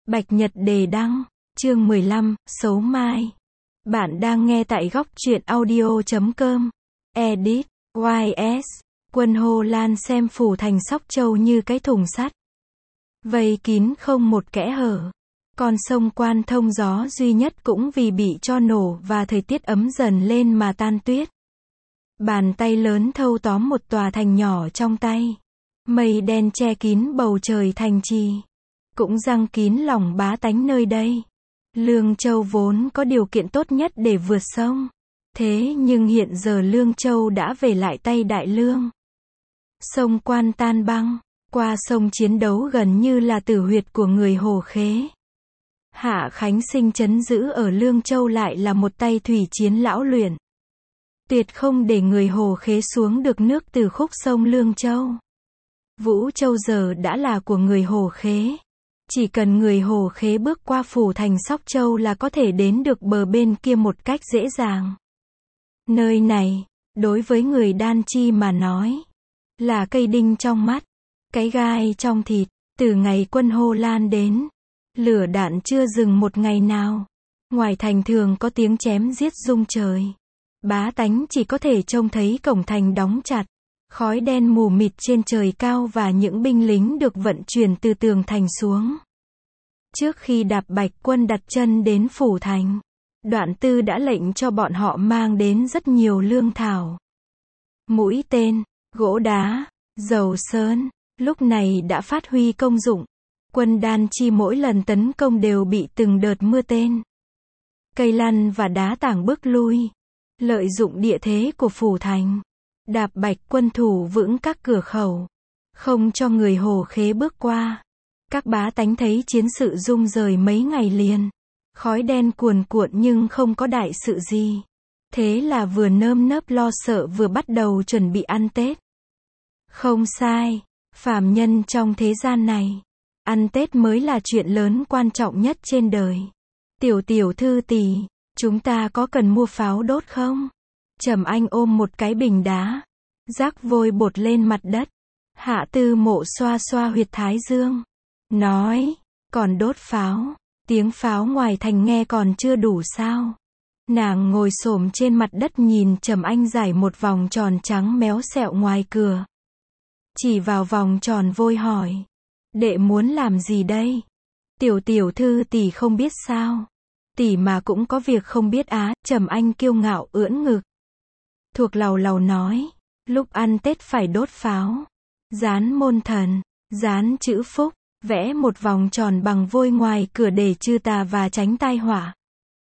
Bạch Nhật đề đăng, chương 15, Xấu Mai. Bạn đang nghe tại góc truyện audio.com. Edit, YS. Quân Hồ Lan xem phủ thành Sóc Châu như cái thùng sắt, vây kín không một kẽ hở. Con sông Quan thông gió duy nhất cũng vì bị cho nổ và thời tiết ấm dần lên mà tan tuyết. Bàn tay lớn thâu tóm một tòa thành nhỏ trong tay. Mây đen che kín bầu trời thành trì, cũng giăng kín lòng bá tánh nơi đây. Lương Châu vốn có điều kiện tốt nhất để vượt sông. Thế nhưng hiện giờ Lương Châu đã về lại tay Đại Lương. Sông Quan tan băng, qua sông chiến đấu gần như là tử huyệt của người Hồ Khế. Hạ Khánh Sinh trấn giữ ở Lương Châu lại là một tay thủy chiến lão luyện. Tuyệt không để người Hồ Khế xuống được nước từ khúc sông Lương Châu. Vũ Châu giờ đã là của người Hồ Khế. Chỉ cần người Hồ Khế bước qua phủ thành Sóc Châu là có thể đến được bờ bên kia một cách dễ dàng. Nơi này, đối với người Đan Chi mà nói, là cây đinh trong mắt, cái gai trong thịt. Từ ngày quân Hồ Lan đến, lửa đạn chưa dừng một ngày nào. Ngoài thành thường có tiếng chém giết rung trời. Bá tánh chỉ có thể trông thấy cổng thành đóng chặt, khói đen mù mịt trên trời cao và những binh lính được vận chuyển từ tường thành xuống. Trước khi Đạp Bạch Quân đặt chân đến phủ thành, Đoạn Tư đã lệnh cho bọn họ mang đến rất nhiều lương thảo, mũi tên, gỗ đá, dầu sơn, lúc này đã phát huy công dụng. Quân Đan Chi mỗi lần tấn công đều bị từng đợt mưa tên, cây lăn và đá tảng bước lui. Lợi dụng địa thế của phủ thành, Đạp Bạch Quân thủ vững các cửa khẩu, không cho người Hồ Khế bước qua. Các bá tánh thấy chiến sự rung rời mấy ngày liền, khói đen cuồn cuộn nhưng không có đại sự gì. Thế là vừa nơm nớp lo sợ vừa bắt đầu chuẩn bị ăn Tết. Không sai, phàm nhân trong thế gian này, ăn Tết mới là chuyện lớn quan trọng nhất trên đời. Tiểu thư tỷ, chúng ta có cần mua pháo đốt không? Trầm Anh ôm một cái bình đá, rắc vôi bột lên mặt đất. Hạ Tư Mộ xoa xoa huyệt thái dương, nói, còn đốt pháo, tiếng pháo ngoài thành nghe còn chưa đủ sao? Nàng ngồi xổm trên mặt đất nhìn Trầm Anh giải một vòng tròn trắng méo xẹo ngoài cửa. Chỉ vào vòng tròn vôi hỏi, đệ muốn làm gì đây? Tiểu thư tỷ không biết sao? Tỷ mà cũng có việc không biết á. Trầm Anh kiêu ngạo ưỡn ngực. Thuộc lầu lầu nói, lúc ăn Tết phải đốt pháo, dán môn thần, dán chữ phúc, vẽ một vòng tròn bằng vôi ngoài cửa để trừ tà và tránh tai họa.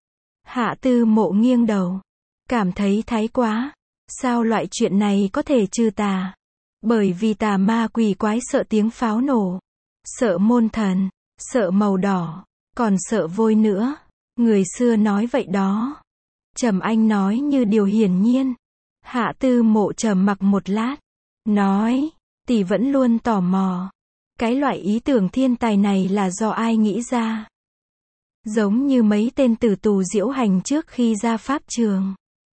Hạ Tư Mộ nghiêng đầu, cảm thấy thái quá. Sao loại chuyện này có thể trừ tà? Bởi vì tà ma quỷ quái sợ tiếng pháo nổ, sợ môn thần, sợ màu đỏ, còn sợ vôi nữa. Người xưa nói vậy đó. Trầm Anh nói như điều hiển nhiên. Hạ Tư Mộ trầm mặc một lát, nói, tỷ vẫn luôn tò mò, cái loại ý tưởng thiên tài này là do ai nghĩ ra? Giống như mấy tên tử tù diễu hành trước khi ra pháp trường.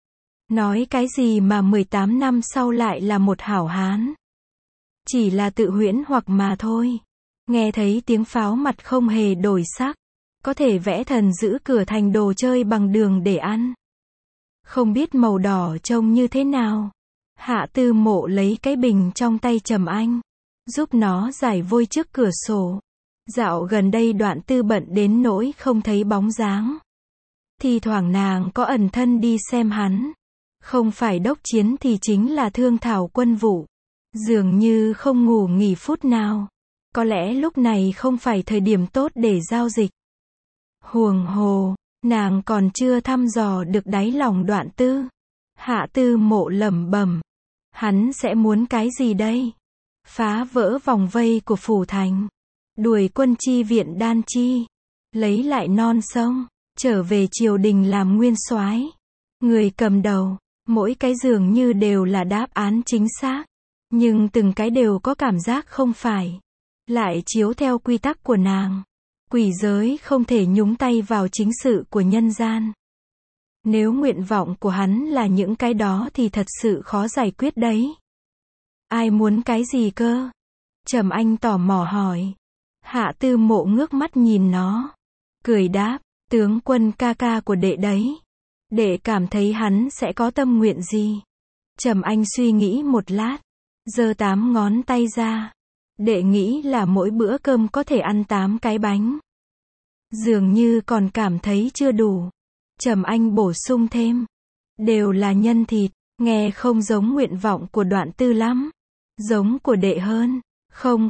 Nói cái gì mà 18 năm sau lại là một hảo hán. Chỉ là tự huyễn hoặc mà thôi. Nghe thấy tiếng pháo mặt không hề đổi sắc. Có thể vẽ thần giữ cửa thành đồ chơi bằng đường để ăn. Không biết màu đỏ trông như thế nào. Hạ Tư Mộ lấy cái bình trong tay Trầm Anh, giúp nó giải vôi trước cửa sổ. Dạo gần đây Đoạn Tư bận đến nỗi không thấy bóng dáng. Thì thoảng nàng có ẩn thân đi xem hắn. Không phải đốc chiến thì chính là thương thảo quân vụ. Dường như không ngủ nghỉ phút nào. Có lẽ lúc này không phải thời điểm tốt để giao dịch. Huồng hồ, nàng còn chưa thăm dò được đáy lòng Đoạn Tư. Hạ Tư Mộ lẩm bẩm, hắn sẽ muốn cái gì đây? Phá vỡ vòng vây của phủ thành, đuổi quân chi viện Đan Chi, lấy lại non sông, trở về triều đình làm nguyên soái. Người cầm đầu, mỗi cái dường như đều là đáp án chính xác, nhưng từng cái đều có cảm giác không phải. Lại chiếu theo quy tắc của nàng. Quỷ giới không thể nhúng tay vào chính sự của nhân gian. Nếu nguyện vọng của hắn là những cái đó thì thật sự khó giải quyết đấy. Ai muốn cái gì cơ? Trầm Anh tò mò hỏi. Hạ Tư Mộ ngước mắt nhìn nó, cười đáp, tướng quân ca ca của đệ đấy. Đệ cảm thấy hắn sẽ có tâm nguyện gì? Trầm Anh suy nghĩ một lát, giơ 8 ngón tay ra. Đệ nghĩ là mỗi bữa cơm có thể ăn 8 cái bánh. Dường như còn cảm thấy chưa đủ. Trầm Anh bổ sung thêm, đều là nhân thịt, nghe không giống nguyện vọng của Đoạn Tư lắm. Giống của đệ hơn. Không,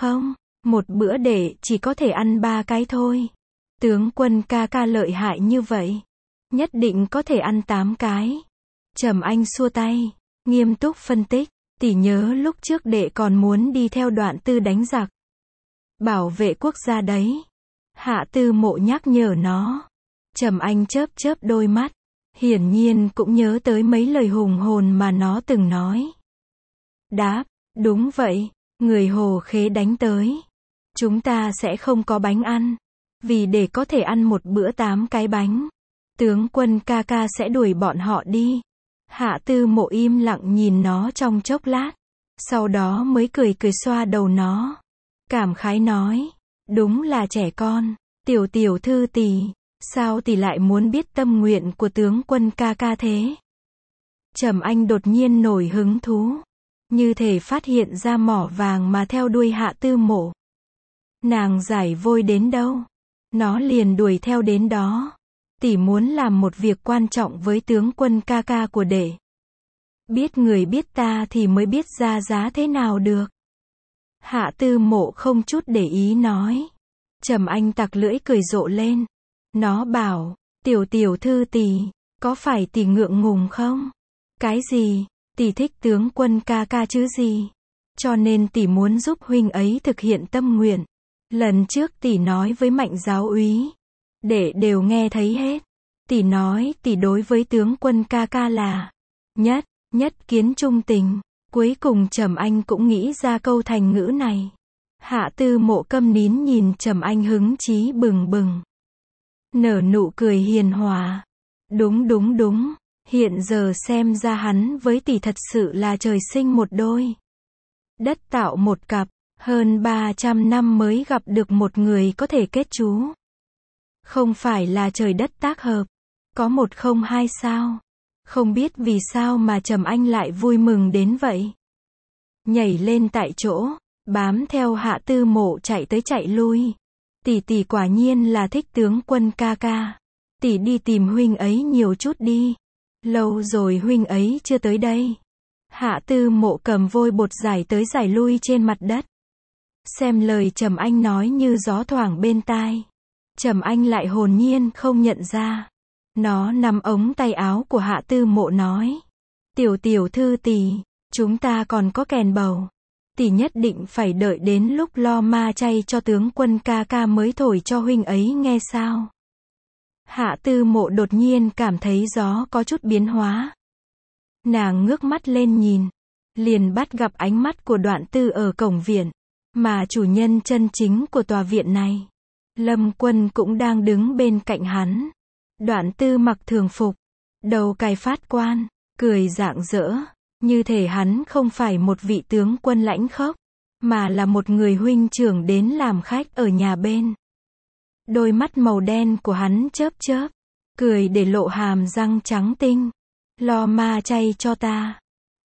một bữa đệ chỉ có thể ăn 3 cái thôi. Tướng quân ca ca lợi hại như vậy, nhất định có thể ăn 8 cái. Trầm Anh xua tay, nghiêm túc phân tích, tỷ nhớ lúc trước đệ còn muốn đi theo Đoạn Tư đánh giặc, bảo vệ quốc gia đấy. Hạ Tư Mộ nhắc nhở nó. Trầm Anh chớp chớp đôi mắt, hiển nhiên cũng nhớ tới mấy lời hùng hồn mà nó từng nói. Đáp, đúng vậy, người Hồ Khế đánh tới, chúng ta sẽ không có bánh ăn, vì để có thể ăn một bữa 8 cái bánh, tướng quân ca ca sẽ đuổi bọn họ đi. Hạ Tư Mộ im lặng nhìn nó trong chốc lát, sau đó mới cười cười xoa đầu nó, cảm khái nói, đúng là trẻ con. Tiểu thư tỷ, sao tỷ lại muốn biết tâm nguyện của tướng quân ca ca thế? Trầm Anh đột nhiên nổi hứng thú, như thể phát hiện ra mỏ vàng mà theo đuôi Hạ Tư Mộ. Nàng giải vôi đến đâu, nó liền đuổi theo đến đó. Tỷ muốn làm một việc quan trọng với tướng quân ca ca của đệ. Biết người biết ta thì mới biết ra giá thế nào được. Hạ Tư Mộ không chút để ý nói. Trầm Anh tặc lưỡi cười rộ lên. Nó bảo, tiểu thư tỷ, có phải tỷ ngượng ngùng không? Cái gì? Tỷ thích tướng quân ca ca chứ gì? Cho nên tỷ muốn giúp huynh ấy thực hiện tâm nguyện. Lần trước tỷ nói với Mạnh giáo úy, đệ đều nghe thấy hết. Tỷ nói tỷ đối với tướng quân ca ca là nhất kiến trung tình. Cuối cùng Trầm Anh cũng nghĩ ra câu thành ngữ này. Hạ Tư Mộ câm nín nhìn Trầm Anh hứng chí bừng bừng, nở nụ cười hiền hòa. Đúng, hiện giờ xem ra hắn với tỷ thật sự là trời sinh một đôi. Đất tạo một cặp, hơn 300 năm mới gặp được một người có thể kết chú. Không phải là trời đất tác hợp, có một không hai sao. Không biết vì sao mà Trầm Anh lại vui mừng đến vậy. Nhảy lên tại chỗ, bám theo Hạ Tư Mộ chạy tới chạy lui. Tỷ quả nhiên là thích tướng quân ca ca. Tỷ đi tìm huynh ấy nhiều chút đi. Lâu rồi huynh ấy chưa tới đây. Hạ Tư Mộ cầm vôi bột giải tới giải lui trên mặt đất. Xem lời Trầm Anh nói như gió thoảng bên tai. Trầm Anh lại hồn nhiên không nhận ra. Nó nắm ống tay áo của Hạ Tư Mộ nói. Tiểu thư tỷ, chúng ta còn có kèn bầu. Tỷ nhất định phải đợi đến lúc lo ma chay cho tướng quân ca ca mới thổi cho huynh ấy nghe sao. Hạ Tư Mộ đột nhiên cảm thấy gió có chút biến hóa. Nàng ngước mắt lên nhìn, liền bắt gặp ánh mắt của Đoạn Tư ở cổng viện, mà chủ nhân chân chính của tòa viện này, Lâm Quân cũng đang đứng bên cạnh hắn. Đoạn Tư mặc thường phục, đầu cài phát quan, cười rạng rỡ, như thể hắn không phải một vị tướng quân lãnh khốc, mà là một người huynh trưởng đến làm khách ở nhà bên. Đôi mắt màu đen của hắn chớp chớp, cười để lộ hàm răng trắng tinh. Lo ma chay cho ta.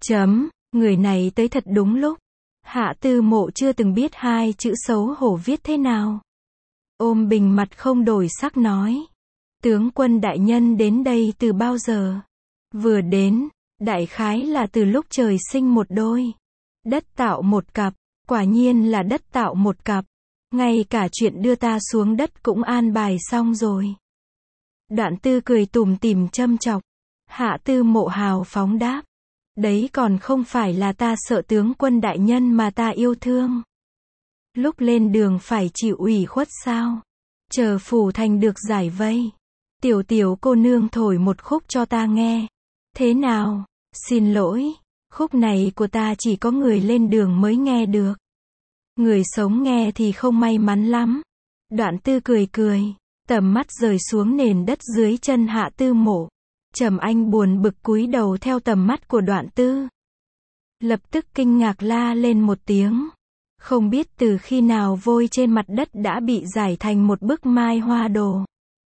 Người này tới thật đúng lúc. Hạ Tư Mộ chưa từng biết hai chữ xấu hổ viết thế nào. Ôm bình mặt không đổi sắc nói. Tướng quân đại nhân đến đây từ bao giờ? Vừa đến, đại khái là từ lúc trời sinh một đôi. Đất tạo một cặp, quả nhiên là đất tạo một cặp. Ngay cả chuyện đưa ta xuống đất cũng an bài xong rồi. Đoạn Tư cười tủm tỉm châm chọc. Hạ Tư Mộ hào phóng đáp. Đấy còn không phải là ta sợ tướng quân đại nhân mà ta yêu thương. Lúc lên đường phải chịu ủy khuất sao? Chờ phủ thành được giải vây. Tiểu cô nương thổi một khúc cho ta nghe. Thế nào? Xin lỗi, khúc này của ta chỉ có người lên đường mới nghe được. Người sống nghe thì không may mắn lắm. Đoạn Tư cười, tầm mắt rời xuống nền đất dưới chân Hạ Tư Mộ. Trầm Anh buồn bực cúi đầu theo tầm mắt của Đoạn Tư. Lập tức kinh ngạc la lên một tiếng. Không biết từ khi nào vôi trên mặt đất đã bị rải thành một bức mai hoa đồ.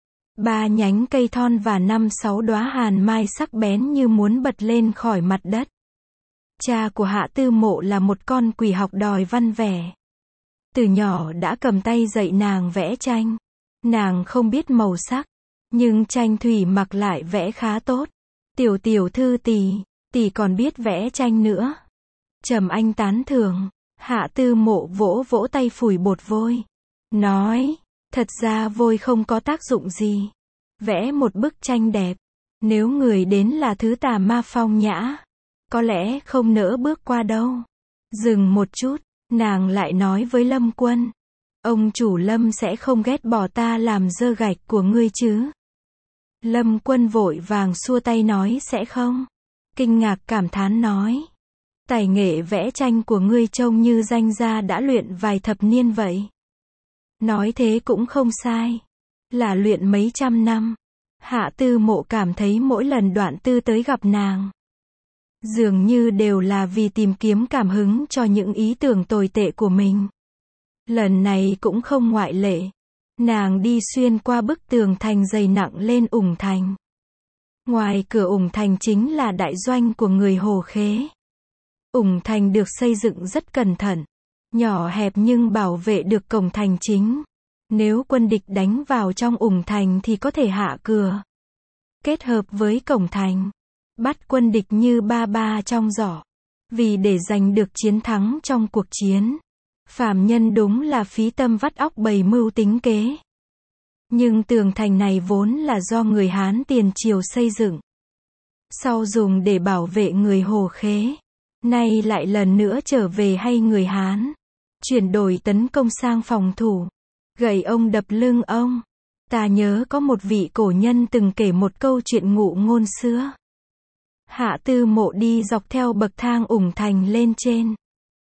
3 nhánh cây thon và 5-6 đóa hàn mai sắc bén như muốn bật lên khỏi mặt đất. Cha của Hạ Tư Mộ là một con quỷ học đòi văn vẻ. Từ nhỏ đã cầm tay dạy nàng vẽ tranh. Nàng không biết màu sắc, nhưng tranh thủy mặc lại vẽ khá tốt. Tiểu tiểu thư tỷ còn biết vẽ tranh nữa. Trầm Anh tán thưởng. Hạ Tư Mộ vỗ vỗ tay phủi bột vôi. Nói, thật ra vôi không có tác dụng gì. Vẽ một bức tranh đẹp. Nếu người đến là thứ tà ma phong nhã, có lẽ không nỡ bước qua đâu. Dừng một chút, nàng lại nói với Lâm Quân. Ông chủ Lâm sẽ không ghét bỏ ta làm dơ gạch của ngươi chứ? Lâm Quân vội vàng xua tay nói sẽ không. Kinh ngạc cảm thán nói. Tài nghệ vẽ tranh của ngươi trông như danh gia đã luyện vài thập niên vậy. Nói thế cũng không sai. Là luyện mấy trăm năm. Hạ Tư Mộ cảm thấy mỗi lần Đoạn Tư tới gặp nàng, dường như đều là vì tìm kiếm cảm hứng cho những ý tưởng tồi tệ của mình. Lần này cũng không ngoại lệ. Nàng đi xuyên qua bức tường thành dày nặng lên Ủng Thành. Ngoài cửa Ủng Thành chính là đại doanh của người Hồ Khế. Ủng Thành được xây dựng rất cẩn thận, nhỏ hẹp nhưng bảo vệ được cổng thành chính. Nếu quân địch đánh vào trong Ủng Thành thì có thể hạ cửa. Kết hợp với cổng thành, bắt quân địch như ba trong giỏ. Vì để giành được chiến thắng trong cuộc chiến, phàm nhân đúng là phí tâm vắt óc bày mưu tính kế. Nhưng tường thành này vốn là do người Hán tiền triều xây dựng, sau dùng để bảo vệ người Hồ Khế, nay lại lần nữa trở về hay người Hán, chuyển đổi tấn công sang phòng thủ. Gậy ông đập lưng ông. Ta nhớ có một vị cổ nhân từng kể một câu chuyện ngụ ngôn xưa. Hạ Tư Mộ đi dọc theo bậc thang Ủng Thành lên trên.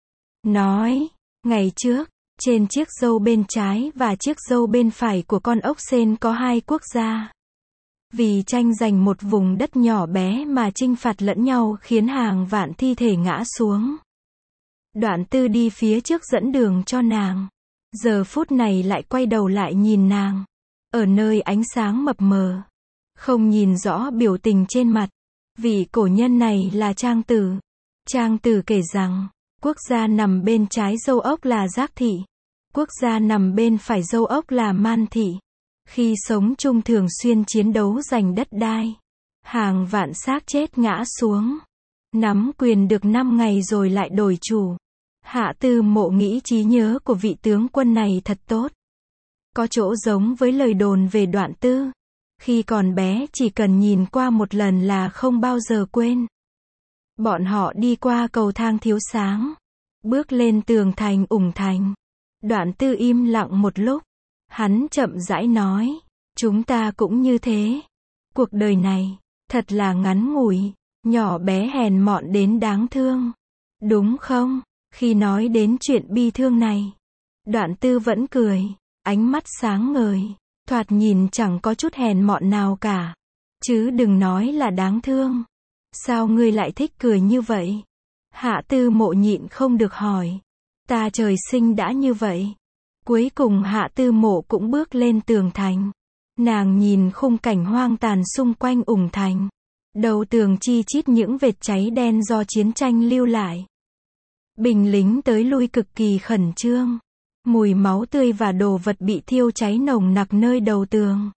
Nói, ngày trước, trên chiếc râu bên trái và chiếc râu bên phải của con ốc sên có 2 quốc gia. Vì tranh giành một vùng đất nhỏ bé mà chinh phạt lẫn nhau khiến hàng vạn thi thể ngã xuống. Đoạn Tư đi phía trước dẫn đường cho nàng. Giờ phút này lại quay đầu lại nhìn nàng. Ở nơi ánh sáng mập mờ, không nhìn rõ biểu tình trên mặt. Vị cổ nhân này là Trang Tử. Trang Tử kể rằng, quốc gia nằm bên trái Dâu Ốc là Giác Thị, quốc gia nằm bên phải Dâu Ốc là Man Thị. Khi sống chung thường xuyên chiến đấu giành đất đai. Hàng vạn xác chết ngã xuống. Nắm quyền được 5 ngày rồi lại đổi chủ. Hạ Tư Mộ nghĩ trí nhớ của vị tướng quân này thật tốt. Có chỗ giống với lời đồn về Đoạn Tư. Khi còn bé chỉ cần nhìn qua một lần là không bao giờ quên. Bọn họ đi qua cầu thang thiếu sáng, bước lên tường thành Ủng Thành. Đoạn Tư im lặng một lúc. Hắn chậm rãi nói, chúng ta cũng như thế. Cuộc đời này, thật là ngắn ngủi, nhỏ bé hèn mọn đến đáng thương. Đúng không? Khi nói đến chuyện bi thương này, Đoạn Tư vẫn cười, ánh mắt sáng ngời, thoạt nhìn chẳng có chút hèn mọn nào cả. Chứ đừng nói là đáng thương. Sao ngươi lại thích cười như vậy? Hạ Tư Mộ nhịn không được hỏi. Ta trời sinh đã như vậy. Cuối cùng Hạ Tư Mộ cũng bước lên tường thành. Nàng nhìn khung cảnh hoang tàn xung quanh Ủng Thành. Đầu tường chi chít những vệt cháy đen do chiến tranh lưu lại. Binh lính tới lui cực kỳ khẩn trương. Mùi máu tươi và đồ vật bị thiêu cháy nồng nặc nơi đầu tường.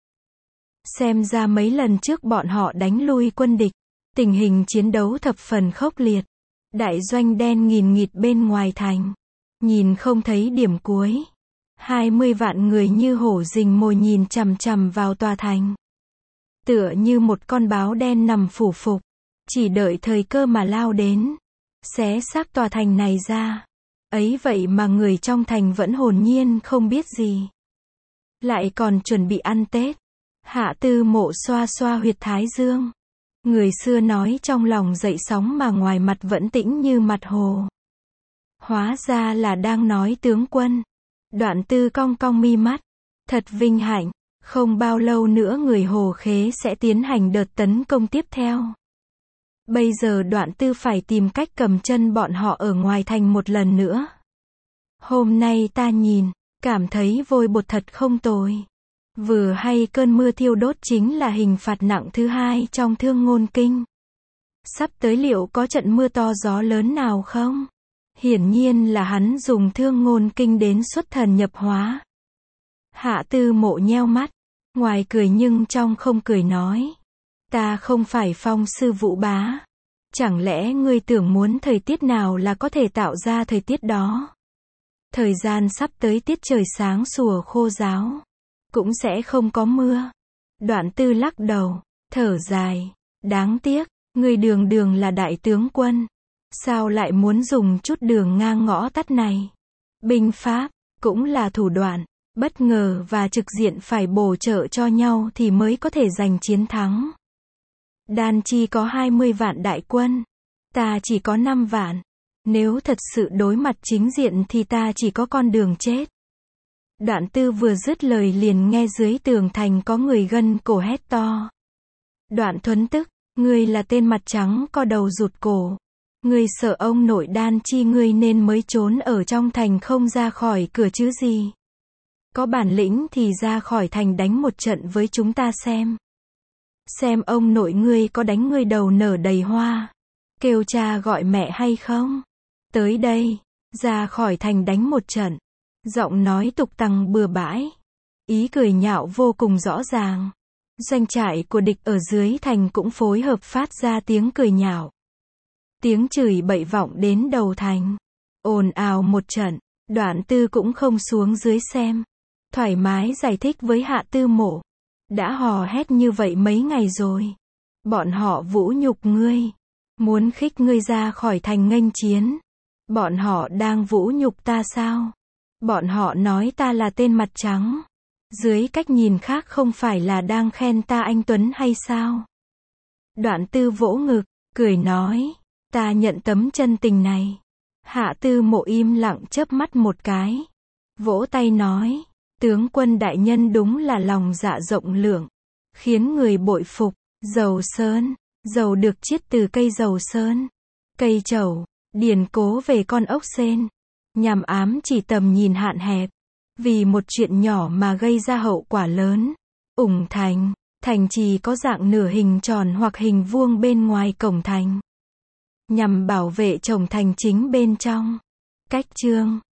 Xem ra mấy lần trước bọn họ đánh lui quân địch. Tình hình chiến đấu thập phần khốc liệt. Đại doanh đen nghìn nghịt bên ngoài thành. Nhìn không thấy điểm cuối. 20 vạn người như hổ rình mồi nhìn chằm chằm vào tòa thành. Tựa như một con báo đen nằm phủ phục. Chỉ đợi thời cơ mà lao đến. Xé xác tòa thành này ra. Ấy vậy mà người trong thành vẫn hồn nhiên không biết gì. Lại còn chuẩn bị ăn Tết. Hạ Tư Mộ xoa xoa huyệt thái dương. Người xưa nói trong lòng dậy sóng mà ngoài mặt vẫn tĩnh như mặt hồ. Hóa ra là đang nói tướng quân. Đoạn Tư cong cong mi mắt. Thật vinh hạnh. Không bao lâu nữa người Hồ Khế sẽ tiến hành đợt tấn công tiếp theo. Bây giờ Đoạn Tư phải tìm cách cầm chân bọn họ ở ngoài thành một lần nữa. Hôm nay ta nhìn, cảm thấy vôi bột thật không tồi. Vừa hay cơn mưa thiêu đốt chính là hình phạt nặng thứ hai trong Thương Ngôn Kinh. Sắp tới liệu có trận mưa to gió lớn nào không? Hiển nhiên là hắn dùng Thương Ngôn Kinh đến xuất thần nhập hóa. Hạ Tư Mộ nheo mắt, ngoài cười nhưng trong không cười nói. Ta không phải Phong sư Vũ bá. Chẳng lẽ ngươi tưởng muốn thời tiết nào là có thể tạo ra thời tiết đó? Thời gian sắp tới tiết trời sáng sủa khô ráo, cũng sẽ không có mưa. Đoạn Tư lắc đầu, thở dài, đáng tiếc, ngươi đường đường là đại tướng quân, sao lại muốn dùng chút đường ngang ngõ tắt này? Binh pháp cũng là thủ đoạn, bất ngờ và trực diện phải bổ trợ cho nhau thì mới có thể giành chiến thắng. Đan Chi có 20 vạn đại quân, ta chỉ có 5 vạn. Nếu thật sự đối mặt chính diện thì ta chỉ có con đường chết. Đoạn Tư vừa dứt lời liền nghe dưới tường thành có người gân cổ hét to. Đoạn Thuấn tức, ngươi là tên mặt trắng co đầu rụt cổ. Ngươi sợ ông nội Đan Chi ngươi nên mới trốn ở trong thành không ra khỏi cửa chứ gì. Có bản lĩnh thì ra khỏi thành đánh một trận với chúng ta xem. Xem ông nội ngươi có đánh ngươi đầu nở đầy hoa, kêu cha gọi mẹ hay không? Tới đây, ra khỏi thành đánh một trận. Giọng nói tục tằng bừa bãi. Ý cười nhạo vô cùng rõ ràng. Doanh trại của địch ở dưới thành cũng phối hợp phát ra tiếng cười nhạo. Tiếng chửi bậy vọng đến đầu thành. Ồn ào một trận, Đoạn Tư cũng không xuống dưới xem. Thoải mái giải thích với Hạ Tư Mộ. Đã hò hét như vậy mấy ngày rồi. Bọn họ vũ nhục ngươi. Muốn khích ngươi ra khỏi thành nghênh chiến. Bọn họ đang vũ nhục ta sao? Bọn họ nói ta là tên mặt trắng. Dưới cách nhìn khác không phải là đang khen ta anh Tuấn hay sao? Đoạn Tư vỗ ngực, cười nói. Ta nhận tấm chân tình này. Hạ Tư Mộ im lặng chớp mắt một cái. Vỗ tay nói. Tướng quân đại nhân đúng là lòng dạ rộng lượng. Khiến người bội phục. Dầu sơn. Dầu được chiết từ cây dầu sơn. Cây trầu. Điển cố về con ốc sên. Nhằm ám chỉ tầm nhìn hạn hẹp. Vì một chuyện nhỏ mà gây ra hậu quả lớn. Ủng thành. Thành trì có dạng nửa hình tròn hoặc hình vuông bên ngoài cổng thành. Nhằm bảo vệ chổng thành chính bên trong. Cách chương